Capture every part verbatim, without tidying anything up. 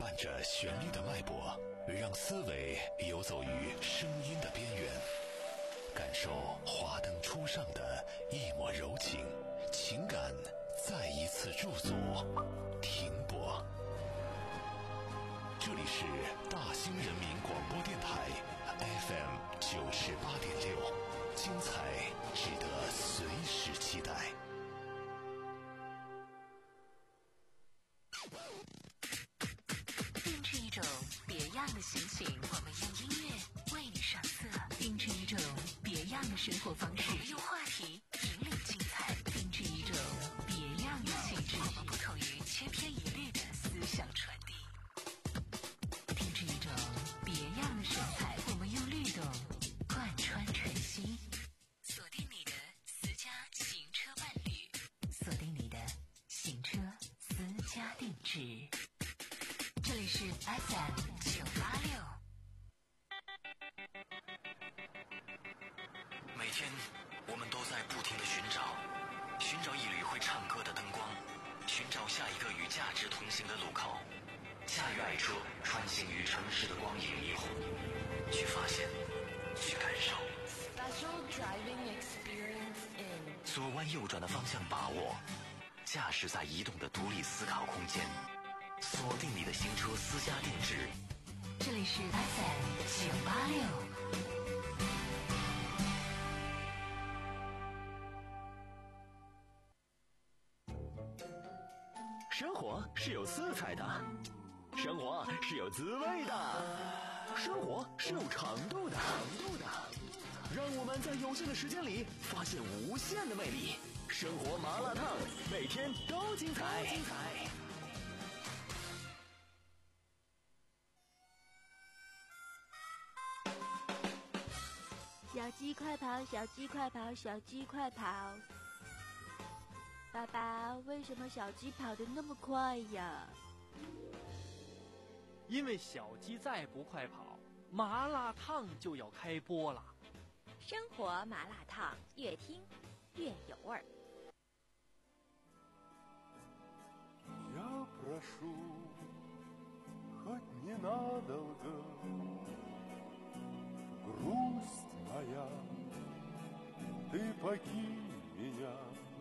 伴着旋律的脉搏，让思维游走于声音的边缘，感受华灯初上的一抹柔情，情感再一次驻足停泊。这里是大兴人民广播电台 F M 九十八点六，精彩值得随时期待。 定制一种别样的心情，我们用音乐为你上色；定制一种别样的生活方式，我们用话题引领精彩；定制一种别样的气质，我们不同于千篇一律的思想传递；定制一种别样的神采，我们用律动贯穿晨曦。锁定你的私家行车伴侣，锁定你的行车私家定制。这里是 F M 九八六。 每天我们都在不停地寻找，寻找一缕会唱歌的灯光，寻找下一个与价值同行的路口。驾驭爱车，穿行于城市的光影霓虹，去发现，去感受。 Special driving experience in 左弯右转的方向把握，驾驶在移动的独立思考空间。锁定你的行车私家定制， 这里是 F M 九八六。 生活是有色彩的，生活是有滋味的，生活是有长度的。长度的，让我们在有限的时间里发现无限的魅力。生活麻辣烫，每天都精彩。精彩。 小鸡快跑，小鸡快跑，小鸡快跑！爸爸，为什么小鸡跑得那么快呀？ 因为小鸡再不快跑，麻辣烫就要开播了。 生活麻辣烫，越听越有味儿。 Я прошу, хоть ненадолго, грусть моя, ты покинь меня,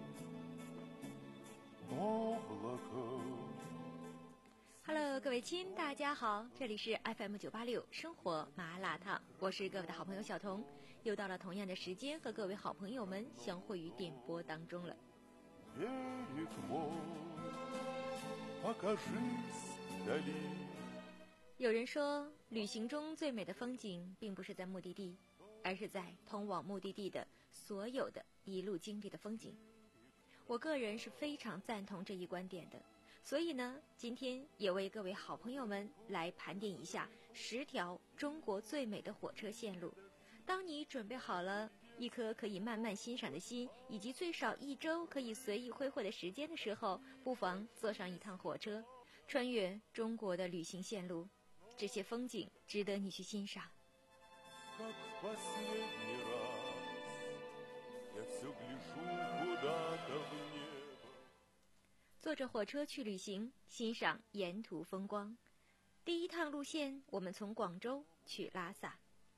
облако。 Hello， 各位亲，大家好，这里是 F M 九八六生活麻辣烫，我是各位的好朋友小彤，又到了同样的时间和各位好朋友们相会于电波当中了。有人说，旅行中最美的风景并不是在目的地，而是在通往目的地的所有的一路经历的风景。我个人是非常赞同这一观点的，所以呢，今天也为各位好朋友们来盘点一下十条中国最美的火车线路。当你准备好了一颗可以慢慢欣赏的心，以及最少一周可以随意挥霍的时间的时候，不妨坐上一趟火车，穿越中国的旅行线路，这些风景值得你去欣赏。坐着火车去旅行，欣赏沿途风光。第一趟路线，我们从广州去拉萨。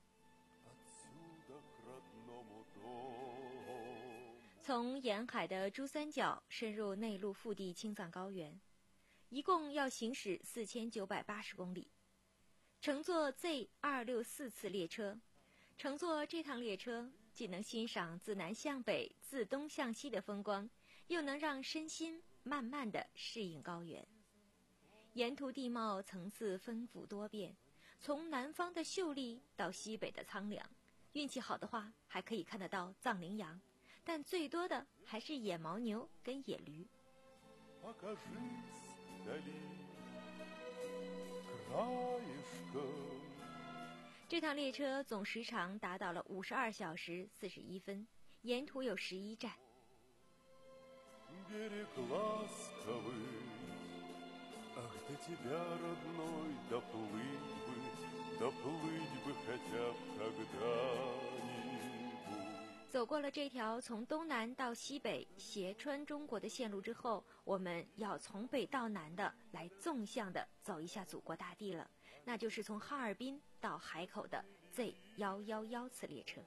从沿海的珠三角深入内陆腹地青藏高原，一共要行驶四千九百八十公里。乘坐 Z 二六四次列车，乘坐这趟列车既能欣赏自南向北、自东向西的风光，又能让身心慢慢地适应高原。沿途地貌层次丰富多变，从南方的秀丽到西北的苍凉，运气好的话还可以看得到藏羚羊，但最多的还是野牦牛跟野驴。这趟列车总时长达到了五十二小时四十一分，沿途有十一站。 走过了这条从东南到西北斜穿中国的线路之后，我们要从北到南的来纵向的走一下祖国大地了，那就是从哈尔滨到海口的 Z 一一一 次列车。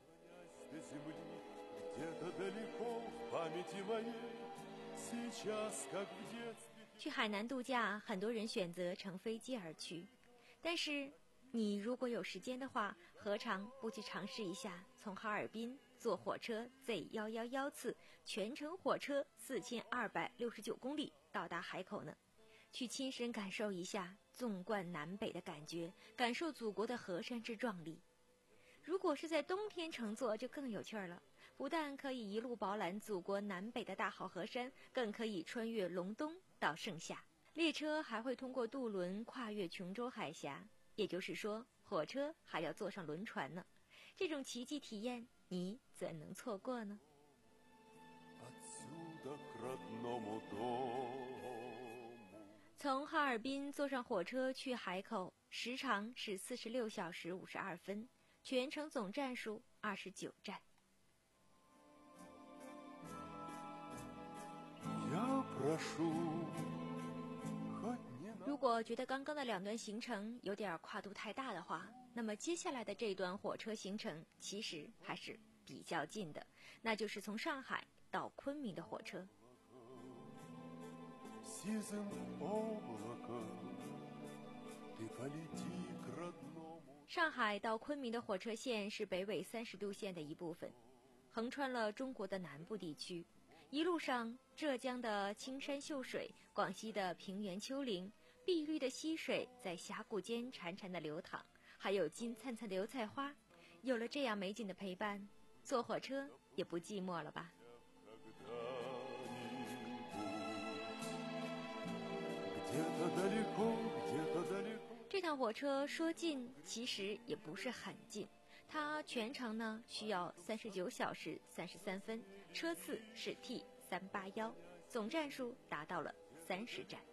去海南度假，很多人选择乘飞机而去，但是你如果有时间的话，何尝不去尝试一下从哈尔滨坐火车 Z 一一一 次全程火车四千二百六十九公里到达海口呢？去亲身感受一下纵贯南北的感觉，感受祖国的河山之壮丽。如果是在冬天乘坐就更有趣了，不但可以一路饱览祖国南北的大好河山，更可以穿越隆冬到盛夏。列车还会通过渡轮跨越琼州海峡，也就是说火车还要坐上轮船呢。这种奇迹体验你怎能错过呢？从哈尔滨坐上火车去海口，时长是四十六小时五十二分，全程总站数二十九站。如果觉得刚刚的两段行程有点跨度太大的话，那么接下来的这段火车行程其实还是比较近的，那就是从上海到昆明的火车。上海到昆明的火车线是北纬三十度线的一部分，横穿了中国的南部地区。一路上，浙江的青山秀水，广西的平原丘陵，碧绿的溪水在峡谷间潺潺的流淌，还有金灿灿的油菜花。有了这样美景的陪伴，坐火车也不寂寞了吧？这趟火车说近其实也不是很近，它全程呢需要三十九小时三十三分，车次是 T 三八一，总站数达到了三十站。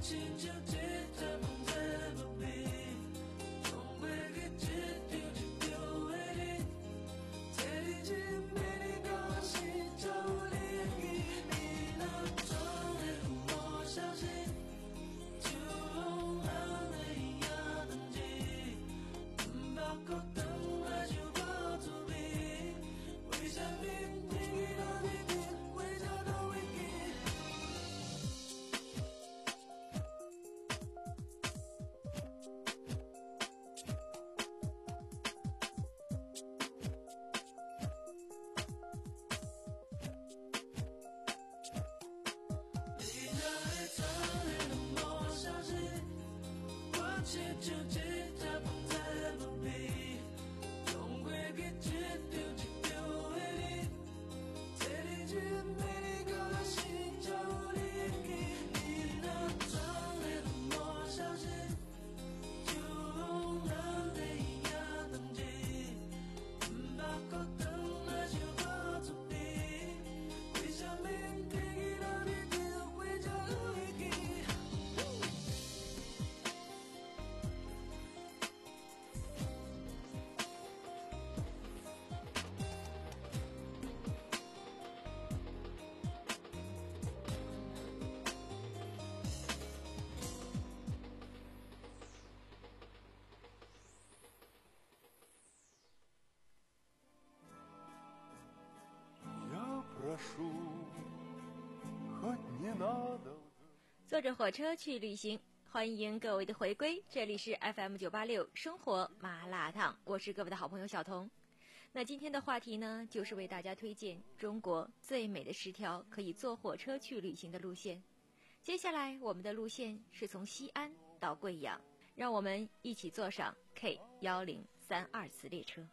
坐着火车去旅行，欢迎各位的回归，这里是 F M 九八六生活麻辣烫，我是各位的好朋友小彤。那今天的话题呢，就是为大家推荐中国最美的十条可以坐火车去旅行的路线。接下来我们的路线是从西安到贵阳，让我们一起坐上 K 一零三二次列车。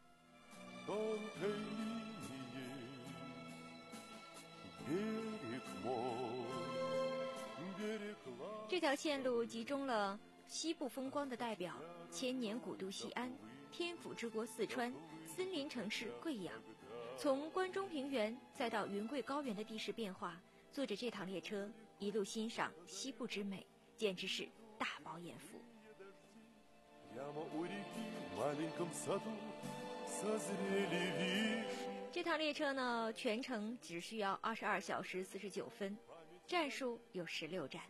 这条线路集中了西部风光的代表千年古都西安、天府之国四川、森林城市贵阳，从关中平原再到云贵高原的地势变化，坐着这趟列车一路欣赏西部之美，简直是大饱眼福。这趟列车呢，全程只需要二十二小时四十九分，站数有十六站。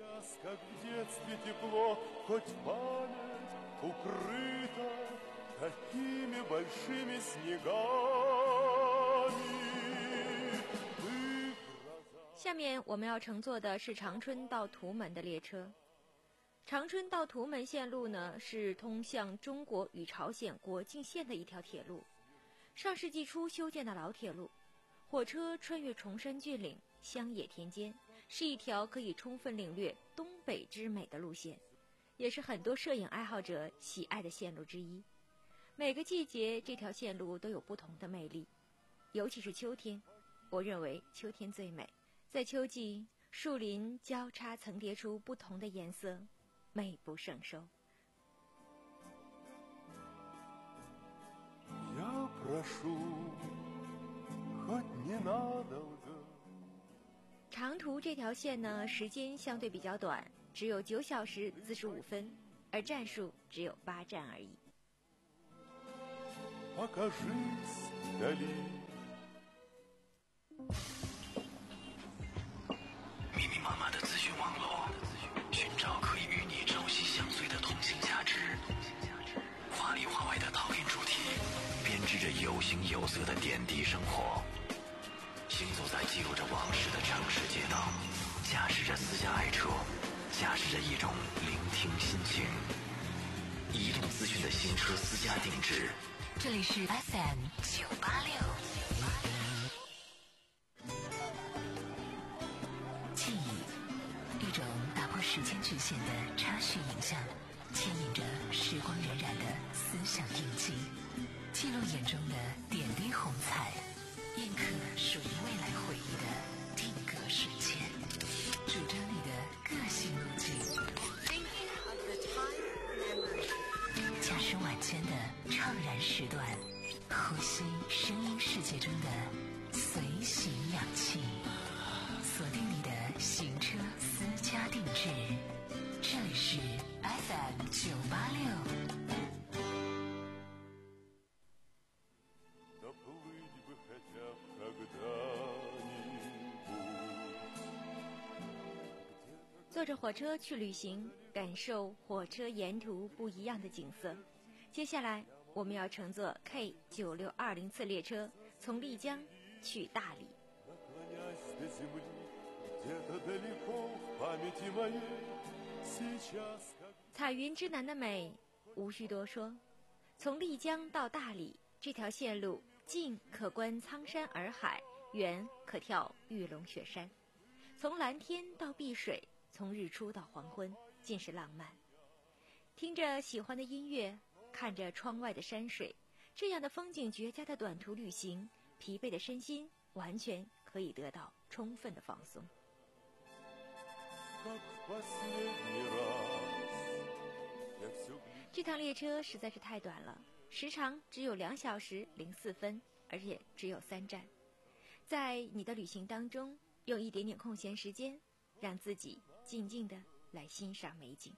下面我们要乘坐的是长春到图门的列车。长春到图门线路呢，是通向中国与朝鲜国境线的一条铁路，上世纪初修建的老铁路。火车穿越崇山峻岭、乡野田间，是一条可以充分领略东北之美的路线，也是很多摄影爱好者喜爱的线路之一。每个季节这条线路都有不同的魅力，尤其是秋天，我认为秋天最美。在秋季，树林交叉层叠出不同的颜色，美不胜收。长途这条线呢，时间相对比较短，只有九小时四十五分，而站数只有八站而已。 密密麻麻的资讯网络，寻找可以与你朝夕相随的通信价值。华里华外的讨论主题，编织着有形有色的点滴生活。行走在记录着往事的城市街道，驾驶着私家爱车，驾驶着一种聆听心情。移动资讯的新车私家定制， 这里是 F M 九八六。记忆，一种打破时间局限的插叙影像，牵引着时光荏苒的思想印记，记录眼中的点滴红彩，印刻属于未来回忆的定格瞬间，主张你的个性路径。驾驶晚间的怅然时段，呼吸声音世界中的随行氧气，锁定你的行车私家定制， 坐着火车去旅行，感受火车沿途不一样的景色。接下来我们要乘坐 K 九六二零次列车，从丽江去大理。彩云之南的美无需多说，从丽江到大理这条线路，近可观苍山洱海，远可眺玉龙雪山。从蓝天到碧水，从日出到黄昏，尽是浪漫。听着喜欢的音乐，看着窗外的山水，这样的风景绝佳的短途旅行，疲惫的身心完全可以得到充分的放松。这趟列车实在是太短了，时长只有两小时零四分，而且只有三站。在你的旅行当中，用一点点空闲时间，让自己静静地来欣赏美景。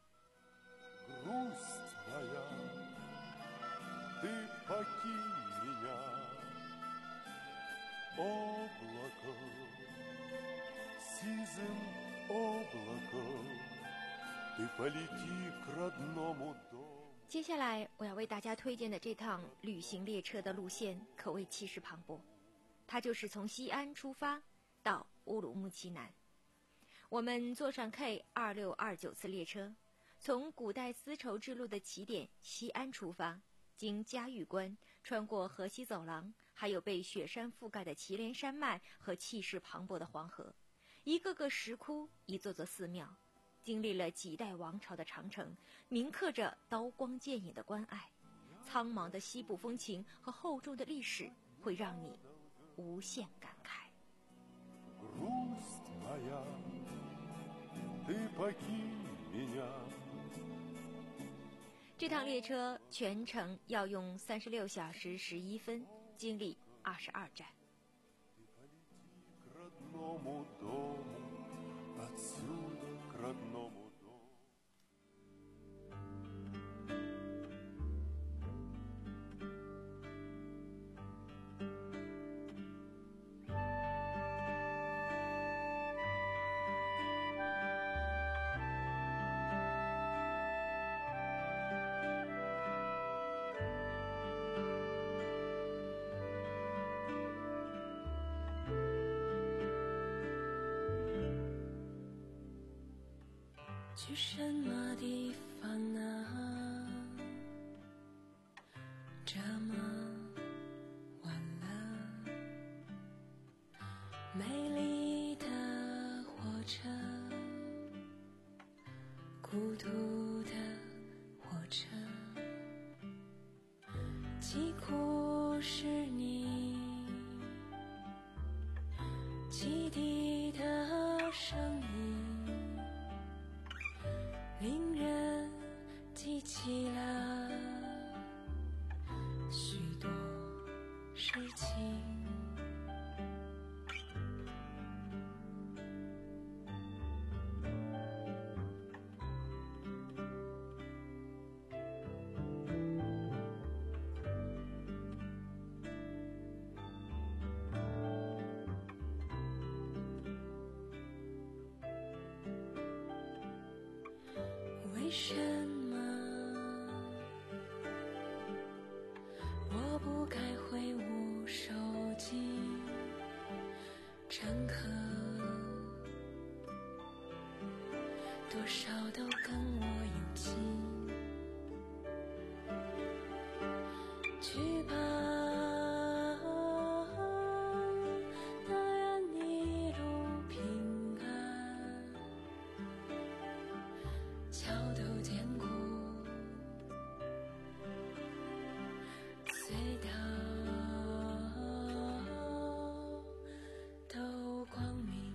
接下来我要为大家推荐的这趟旅行列车的路线可谓气势磅礴，它就是从西安出发到乌鲁木齐南。我们坐上 K 二六二九次列车，从古代丝绸之路的起点西安出发，经嘉峪关，穿过河西走廊，还有被雪山覆盖的祁连山脉和气势磅礴的黄河，一个个石窟，一座座寺庙，经历了几代王朝的长城，铭刻着刀光剑影的关爱。苍茫的西部风情和厚重的历史，会让你无限感慨。这趟列车全程要用三十六小时十一分，经历二十二站。 去什么地方呢？这么晚了，美丽的火车，孤独的火车，几乎是你汽笛的声音，令人记起了许多事情。为什么我不该挥舞手机？乘客多少都跟我有情，去吧，但愿你一路平安，桥头坚固，隧道都光明。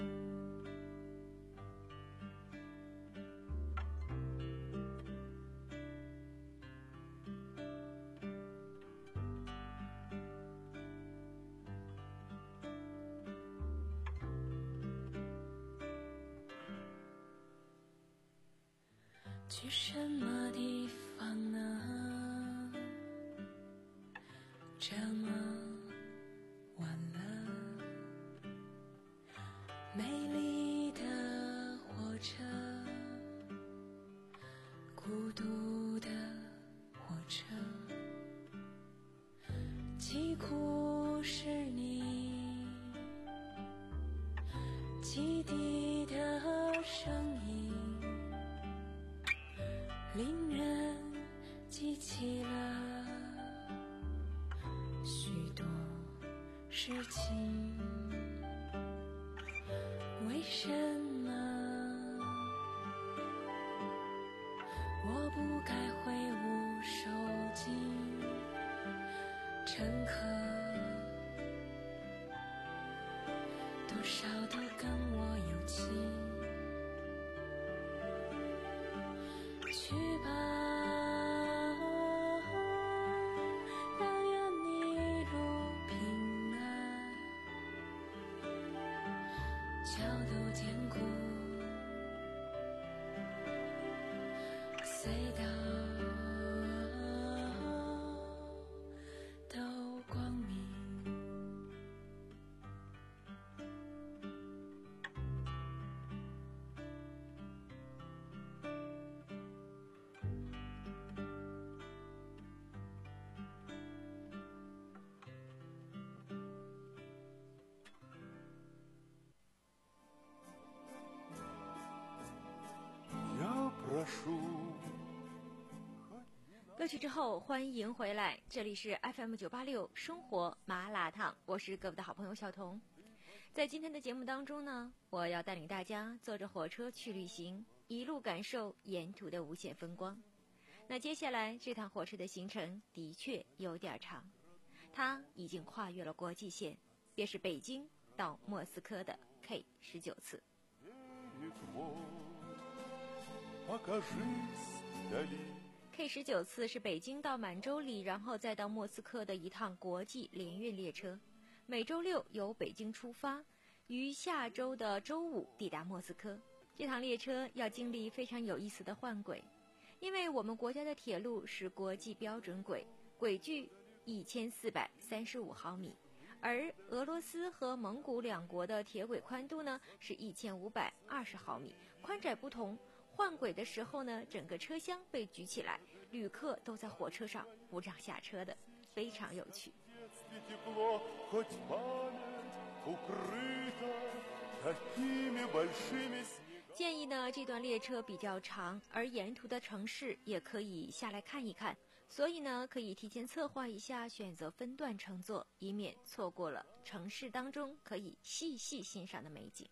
去什么地方呢？这么晚了，美丽的火车。 孤独的火车，疾苦是你汽笛的声音，令人记起了许多事情。为什么我不该挥舞手机？乘客多少都跟我有情，去吧，但愿你一路平安，脚都坚固，隧道都光明。 歌曲之后，欢迎回来，这里是 F M 九八六生活麻辣烫，我是各位的好朋友小彤。在今天的节目当中呢，我要带领大家坐着火车去旅行，一路感受沿途的无限风光。那接下来这趟火车的行程的确有点长，它已经跨越了国际线，便是北京到莫斯科的 K 十九次。K 十九次是北京到满洲里，然后再到莫斯科的一趟国际联运列车。每周六由北京出发，于下周的周五抵达莫斯科。这趟列车要经历非常有意思的换轨，因为我们国家的铁路是国际标准轨，轨距一千四百三十五毫米，而俄罗斯和蒙古两国的铁轨宽度呢是一千五百二十毫米，宽窄不同。换轨的时候呢，整个车厢被举起来，旅客都在火车上不让下车的，非常有趣。建议呢，这段列车比较长，而沿途的城市也可以下来看一看，所以呢，可以提前策划一下，选择分段乘坐，以免错过了城市当中可以细细欣赏的美景。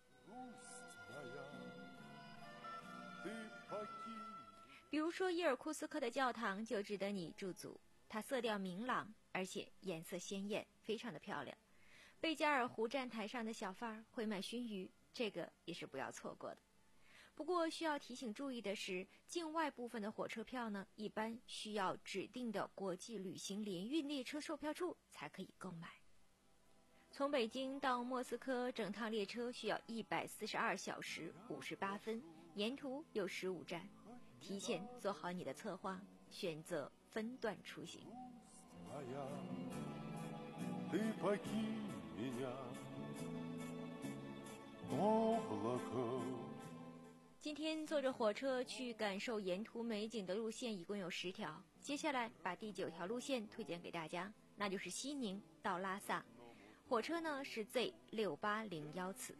比如说伊尔库斯克的教堂就值得你驻足，它色调明朗，而且颜色鲜艳，非常的漂亮。贝加尔湖站台上的小贩儿会卖熏鱼，这个也是不要错过的。不过需要提醒注意的是，境外部分的火车票呢，一般需要指定的国际旅行联运列车售票处才可以购买。从北京到莫斯科，整趟列车需要一百四十二小时五十八分，沿途有十五站。提前做好你的策划，选择分段出行。今天坐着火车去感受沿途美景的路线一共有十条，接下来把第九条路线推荐给大家，那就是西宁到拉萨。火车呢是 Z 六八零一次。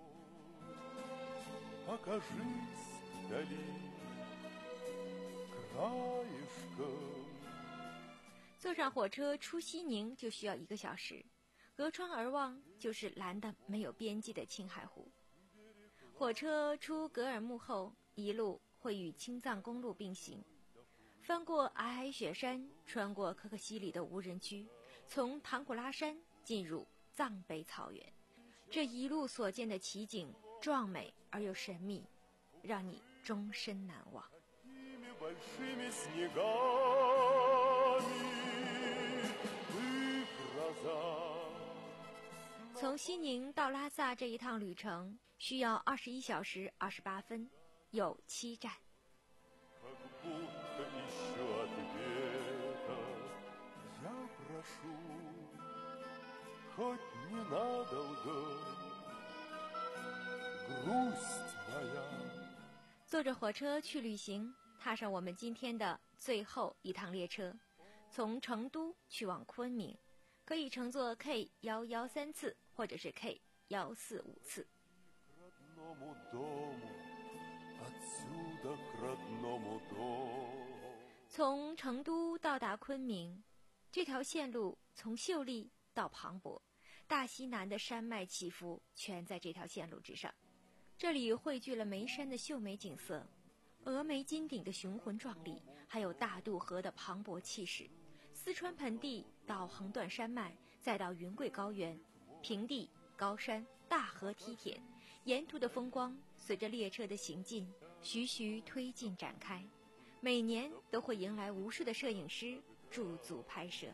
坐上火车出西宁就需要一个小时，隔窗而望就是蓝得没有边际的青海湖。火车出格尔木后，一路会与青藏公路并行，翻过皑皑雪山，穿过可可西里的无人区，从唐古拉山进入藏北草原。这一路所见的奇景壮美而又神秘，让你终身难忘。从西宁到拉萨这一趟旅程需要二十一小时二十八分，有七站。坐着火车去旅行， 踏上我们今天的最后一趟列车，从成都去往昆明，可以乘坐 K 一一三次或者是 K 一四五次。从成都到达昆明，这条线路从秀丽到磅礴，大西南的山脉起伏全在这条线路之上。这里汇聚了眉山的秀美景色，峨眉金顶的雄浑壮丽，还有大渡河的磅礴气势。四川盆地到横断山脉，再到云贵高原，平地、高山、大河梯田，沿途的风光随着列车的行进徐徐推进展开，每年都会迎来无数的摄影师驻足拍摄。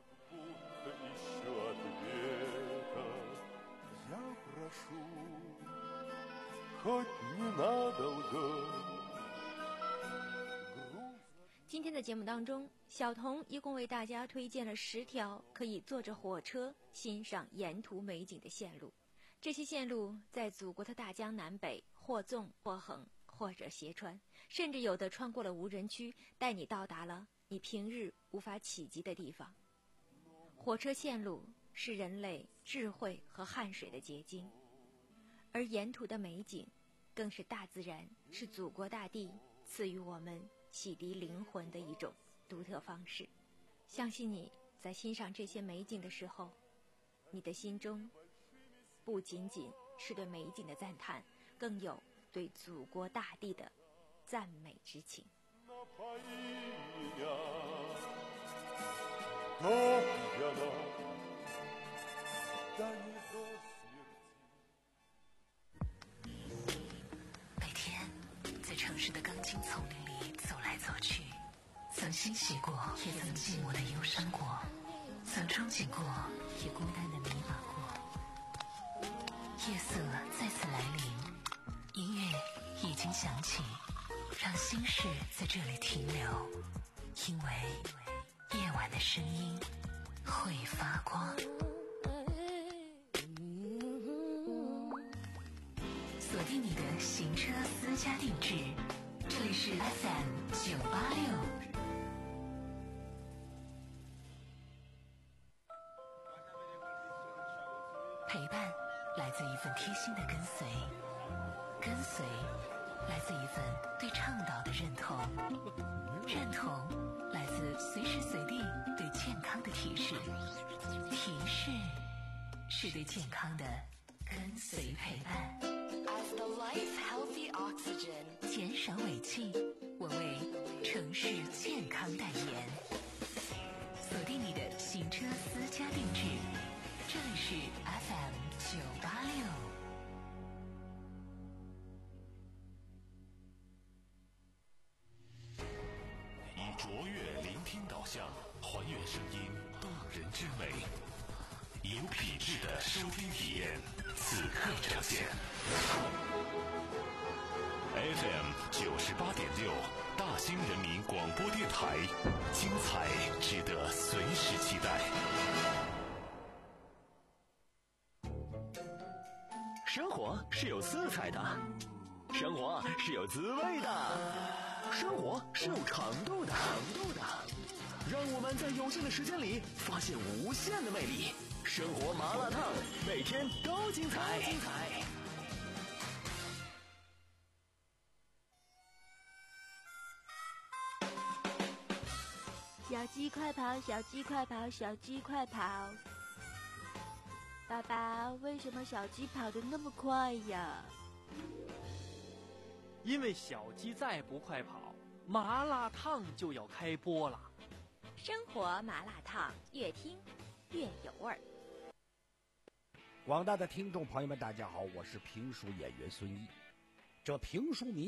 今天的节目当中，小童一共为大家推荐了十条可以坐着火车欣赏沿途美景的线路。这些线路在祖国的大江南北，或纵或横，或者斜穿，甚至有的穿过了无人区，带你到达了你平日无法企及的地方。火车线路是人类智慧和汗水的结晶，而沿途的美景更是大自然，是祖国大地赐予我们洗涤灵魂的一种独特方式。相信你在欣赏这些美景的时候，你的心中不仅仅是对美景的赞叹，更有对祖国大地的赞美之情。 每天在城市的钢筋丛林里走来走去，曾欣喜过，也曾寂寞的忧伤过，曾憧憬过，也孤单的迷茫过。夜色再次来临，音乐已经响起，让心事在这里停留，因为夜晚的声音会发光。锁定你的行车私家定制，这里是 F M 九八六。陪伴来自一份贴心的跟随，跟随来自一份对倡导的认同，认同来自随时随地对健康的提示，提示是对健康的跟随陪伴。As the life healthy oxygen， 减少尾气，我为城市健康代言。锁定你的行车私家定制，这里是 F M 九八六。 以卓越聆听导向，还原声音动人之美，有品质的收听体验，此刻呈现。F M 九十八点六，大兴人民广播电台，精彩值得随时期待。 生活是有色彩的，生活是有滋味的，生活是有长度的，长度的。让我们在有限的时间里发现无限的魅力。生活麻辣烫，每天都精彩。精彩。 小鸡快跑，小鸡快跑，小鸡快跑！爸爸，为什么小鸡跑得那么快呀？ 因为小鸡再不快跑，麻辣烫就要开播了。 生活麻辣烫，越听越有味儿。 广大的听众朋友们，大家好，我是评书演员孙一。这评书迷